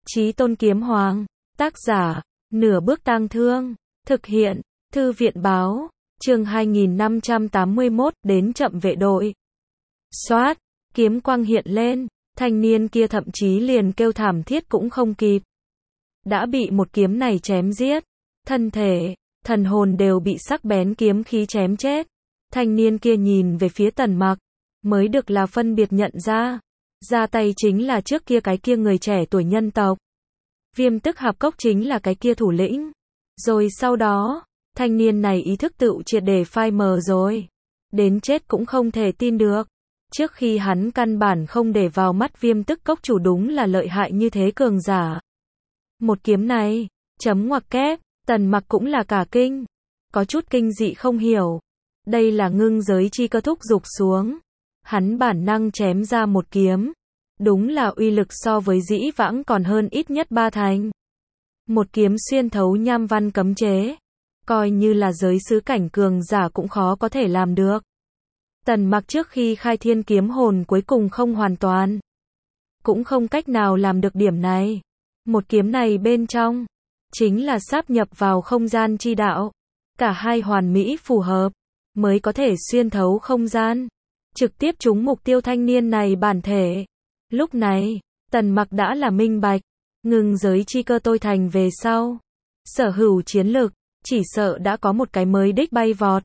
Chí Tôn Kiếm Hoàng, tác giả, Nửa Bước Tang Thương, thực hiện, Thư viện báo, chương 2581, đến chậm vệ đội. Xoát, kiếm quang hiện lên, thanh niên kia thậm chí liền kêu thảm thiết cũng không kịp. Đã bị một kiếm này chém giết, thân thể, thần hồn đều bị sắc bén kiếm khí chém chết. Thanh niên kia nhìn về phía Tần Mặc, mới được là phân biệt nhận ra tay chính là trước kia cái kia người trẻ tuổi nhân tộc. Viêm Tức Hạp Cốc chính là cái kia thủ lĩnh. Rồi sau đó, thanh niên này ý thức tựu triệt để phai mờ rồi. Đến chết cũng không thể tin được. Trước khi hắn căn bản không để vào mắt Viêm Tức Cốc chủ đúng là lợi hại như thế cường giả. Một kiếm này, chấm ngoặc kép, Tần Mặc cũng là cả kinh. Có chút kinh dị không hiểu. Đây là ngưng giới chi cơ thúc dục xuống. Hắn bản năng chém ra một kiếm. Đúng là uy lực so với dĩ vãng còn hơn ít nhất 3 thành. Một kiếm xuyên thấu nham văn cấm chế. Coi như là giới sứ cảnh cường giả cũng khó có thể làm được. Tần Mặc trước khi khai thiên kiếm hồn cuối cùng không hoàn toàn. Cũng không cách nào làm được điểm này. Một kiếm này bên trong, chính là sáp nhập vào không gian chi đạo. Cả hai hoàn mỹ phù hợp, mới có thể xuyên thấu không gian. Trực tiếp trúng mục tiêu thanh niên này bản thể. Lúc này, Tần Mặc đã là minh bạch. Ngưng giới chi cơ tôi thành về sau. Sở hữu chiến lực, chỉ sợ đã có một cái mới đích bay vọt.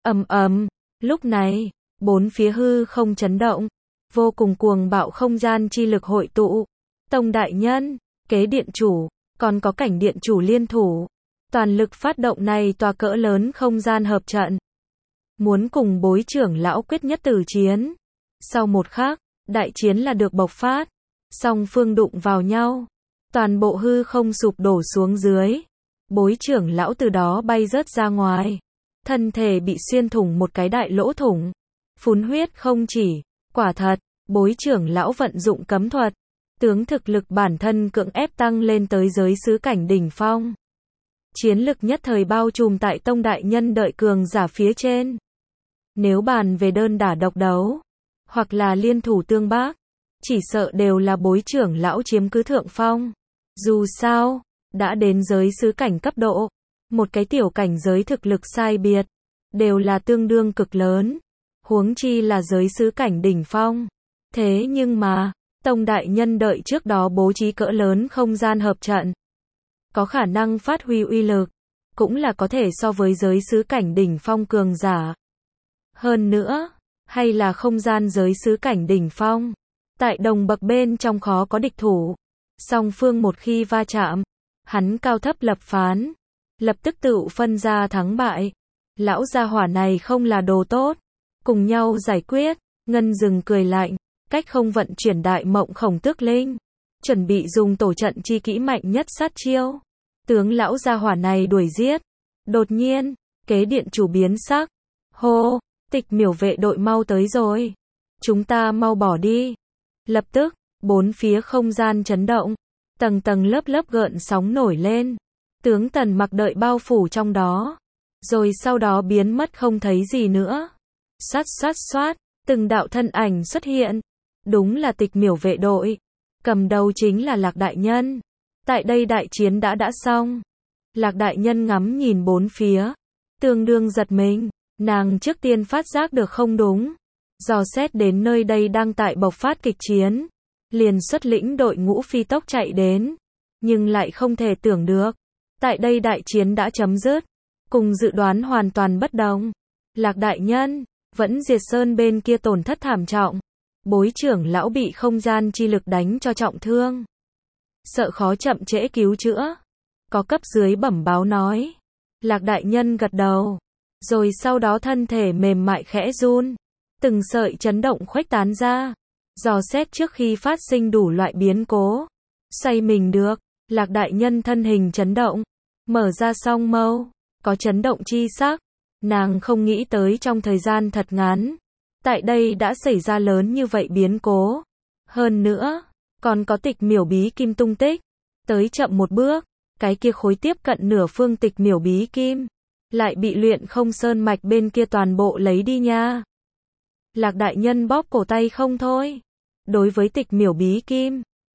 Lúc này, bốn phía hư không chấn động. Vô cùng cuồng bạo không gian chi lực hội tụ. Tông đại nhân, kế điện chủ, còn có cảnh điện chủ liên thủ. Toàn lực phát động này tòa cỡ lớn không gian hợp trận. Muốn cùng bối trưởng lão quyết nhất tử chiến. Sau một khắc, đại chiến là được bộc phát. Song phương đụng vào nhau. Toàn bộ hư không sụp đổ xuống dưới. Bối trưởng lão từ đó bay rớt ra ngoài. Thân thể bị xuyên thủng một cái đại lỗ thủng. Phun huyết không chỉ. Quả thật, bối trưởng lão vận dụng cấm thuật. Tướng thực lực bản thân cưỡng ép tăng lên tới giới sứ cảnh đỉnh phong. Chiến lực nhất thời bao trùm tại tông đại nhân đợi cường giả phía trên. Nếu bàn về đơn đả độc đấu, hoặc là liên thủ tương bác, chỉ sợ đều là bối trưởng lão chiếm cứ thượng phong. Dù sao, đã đến giới sứ cảnh cấp độ, một cái tiểu cảnh giới thực lực sai biệt, đều là tương đương cực lớn, huống chi là giới sứ cảnh đỉnh phong. Thế nhưng mà, tông đại nhân đợi trước đó bố trí cỡ lớn không gian hợp trận, có khả năng phát huy uy lực, cũng là có thể so với giới sứ cảnh đỉnh phong cường giả. Hơn nữa, hay là không gian giới sứ cảnh đỉnh phong, tại đồng bậc bên trong khó có địch thủ. Song phương một khi va chạm, hắn cao thấp lập phán, lập tức tự phân ra thắng bại. Lão gia hỏa này không là đồ tốt, cùng nhau giải quyết. Ngân Dừng cười lạnh, cách không vận chuyển đại mộng khổng tước linh, chuẩn bị dùng tổ trận chi kỹ mạnh nhất sát chiêu. Tướng lão gia hỏa này đuổi giết. Đột nhiên, kế điện chủ biến sắc. Hô, Tịch Miểu vệ đội mau tới rồi. Chúng ta mau bỏ đi. Lập tức, bốn phía không gian chấn động. Tầng tầng lớp lớp gợn sóng nổi lên. Tướng Tần Mặc đợi bao phủ trong đó. Rồi sau đó biến mất không thấy gì nữa. Xoát, từng đạo thân ảnh xuất hiện. Đúng là Tịch Miểu vệ đội. Cầm đầu chính là Lạc đại nhân. Tại đây đại chiến đã xong. Lạc đại nhân ngắm nhìn bốn phía. Tương đương giật mình. Nàng trước tiên phát giác được không đúng. Dò xét đến nơi đây đang tại bộc phát kịch chiến. Liền xuất lĩnh đội ngũ phi tốc chạy đến. Nhưng lại không thể tưởng được. Tại đây đại chiến đã chấm dứt. Cùng dự đoán hoàn toàn bất đồng. Lạc đại nhân, vẫn Diệt Sơn bên kia tổn thất thảm trọng. Bối trưởng lão bị không gian chi lực đánh cho trọng thương. Sợ khó chậm trễ cứu chữa. Có cấp dưới bẩm báo nói. Lạc đại nhân gật đầu. Rồi sau đó thân thể mềm mại khẽ run. Từng sợi chấn động khuếch tán ra. Dò xét trước khi phát sinh đủ loại biến cố. Xoay mình được. Lạc đại nhân thân hình chấn động. Mở ra song mâu. Có chấn động chi sắc. Nàng không nghĩ tới trong thời gian thật ngắn. Tại đây đã xảy ra lớn như vậy biến cố. Hơn nữa, còn có Tịch Miểu bí kim tung tích. Tới chậm một bước. Cái kia khối tiếp cận nửa phương Tịch Miểu bí kim. Lại bị Luyện Không Sơn mạch bên kia toàn bộ lấy đi nha. Lạc đại nhân bóp cổ tay không thôi. Đối với Tịch Miểu bí kim,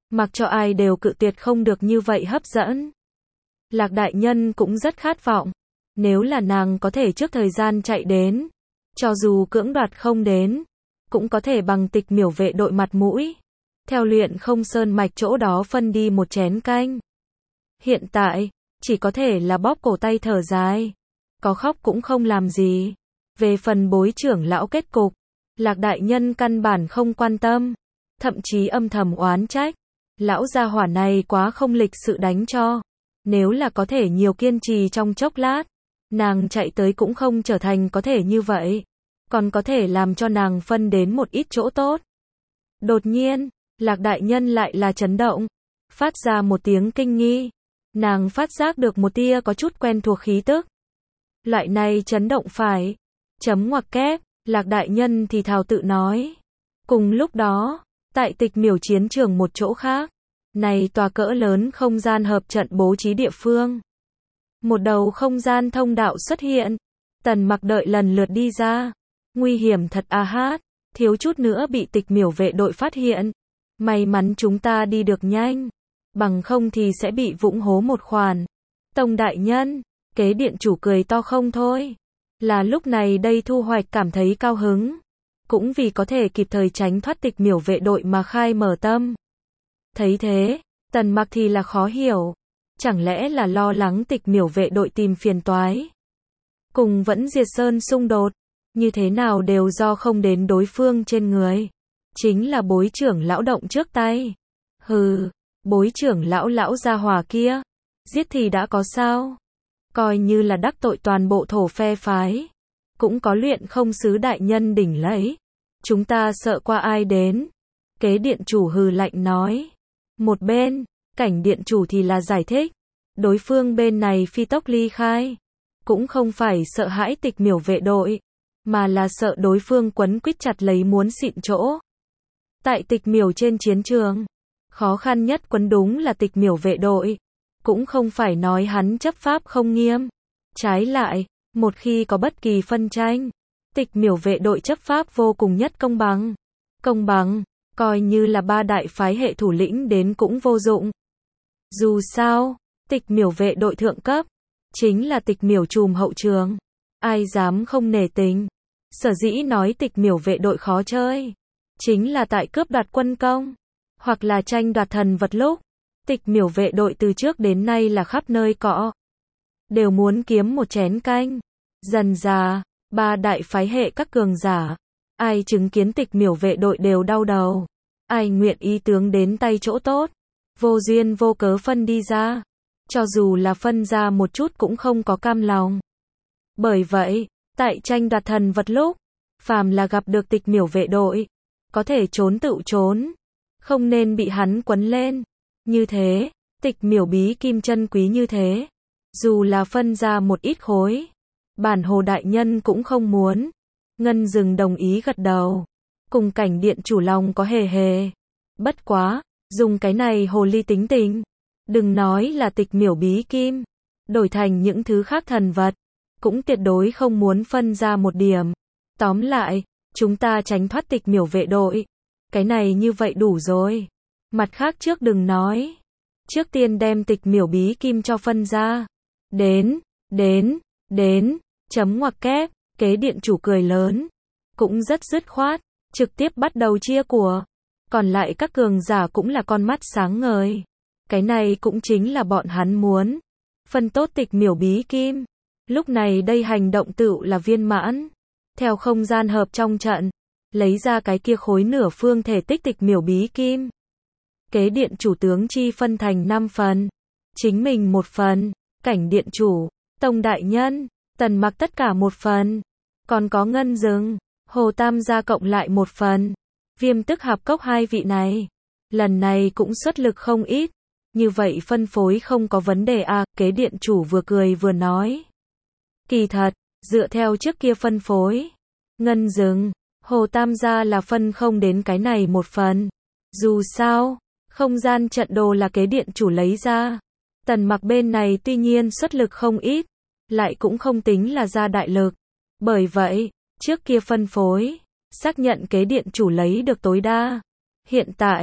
Mặc cho ai đều cự tuyệt không được như vậy hấp dẫn. Lạc đại nhân cũng rất khát vọng. Nếu là nàng có thể trước thời gian chạy đến, cho dù cưỡng đoạt không đến, cũng có thể bằng Tịch Miểu vệ đội mặt mũi, theo Luyện Không Sơn mạch chỗ đó phân đi một chén canh. Hiện tại, chỉ có thể là bóp cổ tay thở dài, có khóc cũng không làm gì. Về phần Bối trưởng lão kết cục, Lạc đại nhân căn bản không quan tâm, thậm chí âm thầm oán trách, lão gia hỏa này quá không lịch sự đánh cho. Nếu là có thể nhiều kiên trì trong chốc lát, nàng chạy tới cũng không trở thành có thể như vậy, còn có thể làm cho nàng phân đến một ít chỗ tốt. Đột nhiên, Lạc đại nhân lại là chấn động, phát ra một tiếng kinh nghi. Nàng phát giác được một tia có chút quen thuộc khí tức. Loại này chấn động phải. Chấm ngoặc kép, Lạc đại nhân thì thào tự nói. Cùng lúc đó, tại Tịch Miểu chiến trường một chỗ khác, này tòa cỡ lớn không gian hợp trận bố trí địa phương. Một đầu không gian thông đạo xuất hiện. Tần Mặc đợi lần lượt đi ra. Nguy hiểm thật a hát, thiếu chút nữa bị Tịch Miểu vệ đội phát hiện. May mắn chúng ta đi được nhanh, bằng không thì sẽ bị vũng hố một khoản. Tông đại nhân, kế điện chủ cười to không thôi. Là lúc này đây Thu Hoạch cảm thấy cao hứng, cũng vì có thể kịp thời tránh thoát Tịch Miểu vệ đội mà khai mở tâm. Thấy thế, Tần Mặc thì là khó hiểu, chẳng lẽ là lo lắng Tịch Miểu vệ đội tìm phiền toái, cùng vẫn Diệt Sơn xung đột, như thế nào đều do không đến đối phương trên người. Chính là Bối trưởng lão động trước tay. Hừ, Bối trưởng lão gia hỏa kia, giết thì đã có sao? Coi như là đắc tội toàn bộ thổ phe phái, cũng có Luyện Không sứ đại nhân đỉnh lấy. Chúng ta sợ qua ai đến? Kế điện chủ hừ lạnh nói. Một bên, Cảnh điện chủ thì là giải thích. Đối phương bên này phi tốc ly khai, cũng không phải sợ hãi Tịch Miểu vệ đội, mà là sợ đối phương quấn quýt chặt lấy muốn xịn chỗ. Tại Tịch Miểu trên chiến trường, khó khăn nhất quấn đúng là Tịch Miểu vệ đội. Cũng không phải nói hắn chấp pháp không nghiêm. Trái lại, một khi có bất kỳ phân tranh, Tịch Miểu vệ đội chấp pháp vô cùng nhất công bằng. Công bằng, coi như là ba đại phái hệ thủ lĩnh đến cũng vô dụng. Dù sao, Tịch Miểu vệ đội thượng cấp, chính là Tịch Miểu trùm hậu trường. Ai dám không nể tình. Sở dĩ nói Tịch Miểu vệ đội khó chơi, chính là tại cướp đoạt quân công, hoặc là tranh đoạt thần vật lúc. Tịch Miểu vệ đội từ trước đến nay là khắp nơi cọ, đều muốn kiếm một chén canh. Dần dà, ba đại phái hệ các cường giả, ai chứng kiến Tịch Miểu vệ đội đều đau đầu, ai nguyện ý tướng đến tay chỗ tốt, vô duyên vô cớ phân đi ra, cho dù là phân ra một chút cũng không có cam lòng. Bởi vậy, tại tranh đoạt thần vật lúc, phàm là gặp được Tịch Miểu vệ đội, có thể trốn tự trốn, không nên bị hắn quấn lên. Như thế, Tịch Miểu bí kim chân quý như thế, dù là phân ra một ít khối, bản hồ đại nhân cũng không muốn. Ngân Dừng đồng ý gật đầu, cùng Cảnh điện chủ lòng có hề hề. Bất quá, dùng cái này hồ ly tính tình, đừng nói là Tịch Miểu bí kim, đổi thành những thứ khác thần vật, cũng tuyệt đối không muốn phân ra một điểm. Tóm lại, chúng ta tránh thoát Tịch Miểu vệ đội, cái này như vậy đủ rồi. Mặt khác trước đừng nói, trước tiên đem Tịch Miểu bí kim cho phân ra. Đến, chấm ngoặc kép, kế điện chủ cười lớn, cũng rất dứt khoát, trực tiếp bắt đầu chia của. Còn lại các cường giả cũng là con mắt sáng ngời. Cái này cũng chính là bọn hắn muốn. Phân tốt Tịch Miểu bí kim. Lúc này đây hành động tựu là viên mãn. Theo không gian hợp trong trận, lấy ra cái kia khối nửa phương thể tích Tịch Miểu bí kim. Kế điện chủ tướng chi phân thành 5 phần. Chính mình một phần, Cảnh điện chủ, Tông đại nhân, Tần Mặc tất cả một phần. Còn có Ngân Dừng, Hồ Tam gia cộng lại một phần. Viêm Tức Hạp Cốc hai vị này, lần này cũng xuất lực không ít. Như vậy phân phối không có vấn đề à, kế điện chủ vừa cười vừa nói. Kỳ thật, dựa theo trước kia phân phối, Ngân Dừng, Hồ Tam gia là phân không đến cái này một phần. Dù sao, không gian trận đồ là kế điện chủ lấy ra. Tần Mặc bên này tuy nhiên xuất lực không ít, lại cũng không tính là ra đại lực. Bởi vậy, trước kia phân phối, xác nhận kế điện chủ lấy được tối đa. Hiện tại,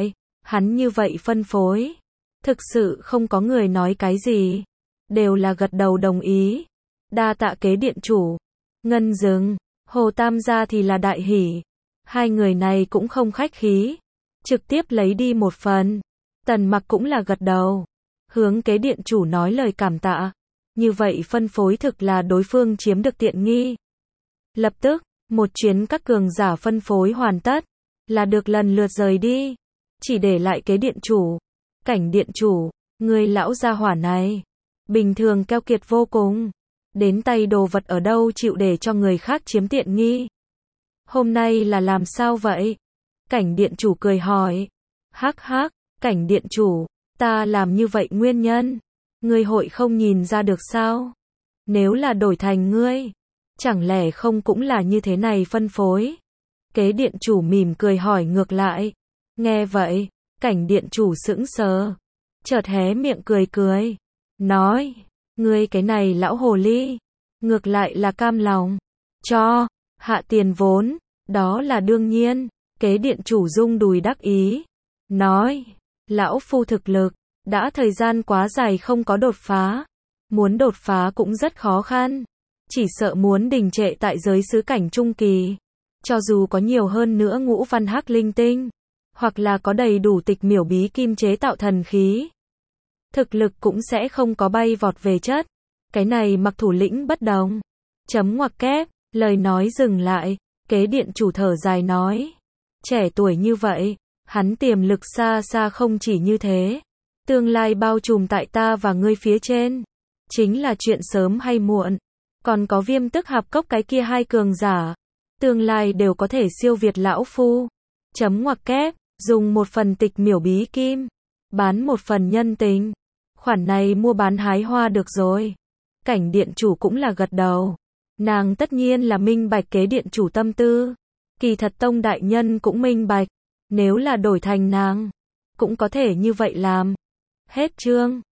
Hắn như vậy phân phối. Thực sự không có người nói cái gì. Đều là gật đầu đồng ý. Đa tạ kế điện chủ. Ngân Dừng, Hồ Tam gia thì là đại hỉ. Hai người này cũng không khách khí. Trực tiếp lấy đi một phần. Tần Mặc cũng là gật đầu. Hướng kế điện chủ nói lời cảm tạ. Như vậy phân phối thực là đối phương chiếm được tiện nghi. Lập tức, một chuyến các cường giả phân phối hoàn tất. Là được lần lượt rời đi. Chỉ để lại kế điện chủ. Cảnh điện chủ, người lão gia hỏa này. Bình thường keo kiệt vô cùng. Đến tay đồ vật ở đâu chịu để cho người khác chiếm tiện nghi. Hôm nay là làm sao vậy? Cảnh điện chủ cười hỏi. Hắc hắc, cảnh điện chủ, ta làm như vậy nguyên nhân. Ngươi hội không nhìn ra được sao? Nếu là đổi thành ngươi, chẳng lẽ không cũng là như thế này phân phối? Kế điện chủ mỉm cười hỏi ngược lại. Nghe vậy, cảnh điện chủ sững sờ. Chợt hé miệng cười cười. Nói, ngươi cái này lão hồ ly. Ngược lại là cam lòng. Cho, hạ tiền vốn, đó là đương nhiên. Kế điện chủ rung đùi đắc ý. Nói, lão phu thực lực, đã thời gian quá dài không có đột phá. Muốn đột phá cũng rất khó khăn. Chỉ sợ muốn đình trệ tại giới xứ cảnh trung kỳ. Cho dù có nhiều hơn nữa ngũ văn hắc linh tinh. Hoặc là có đầy đủ tịch miểu bí kim chế tạo thần khí. Thực lực cũng sẽ không có bay vọt về chất. Cái này mặc thủ lĩnh bất đồng. Chấm ngoặc kép, lời nói dừng lại. Kế điện chủ thở dài nói. Trẻ tuổi như vậy, hắn tiềm lực xa xa không chỉ như thế. Tương lai bao trùm tại ta và ngươi phía trên. Chính là chuyện sớm hay muộn. Còn có Viêm Tức Hạp Cốc cái kia hai cường giả. Tương lai đều có thể siêu việt lão phu. Chấm ngoặc kép, dùng một phần tịch miểu bí kim. Bán một phần nhân tình. Khoản này mua bán hái hoa được rồi. Cảnh điện chủ cũng là gật đầu. Nàng tất nhiên là minh bạch kế điện chủ tâm tư. Kỳ thật tông đại nhân cũng minh bạch. Nếu là đổi thành nàng, cũng có thể như vậy làm. Hết chương.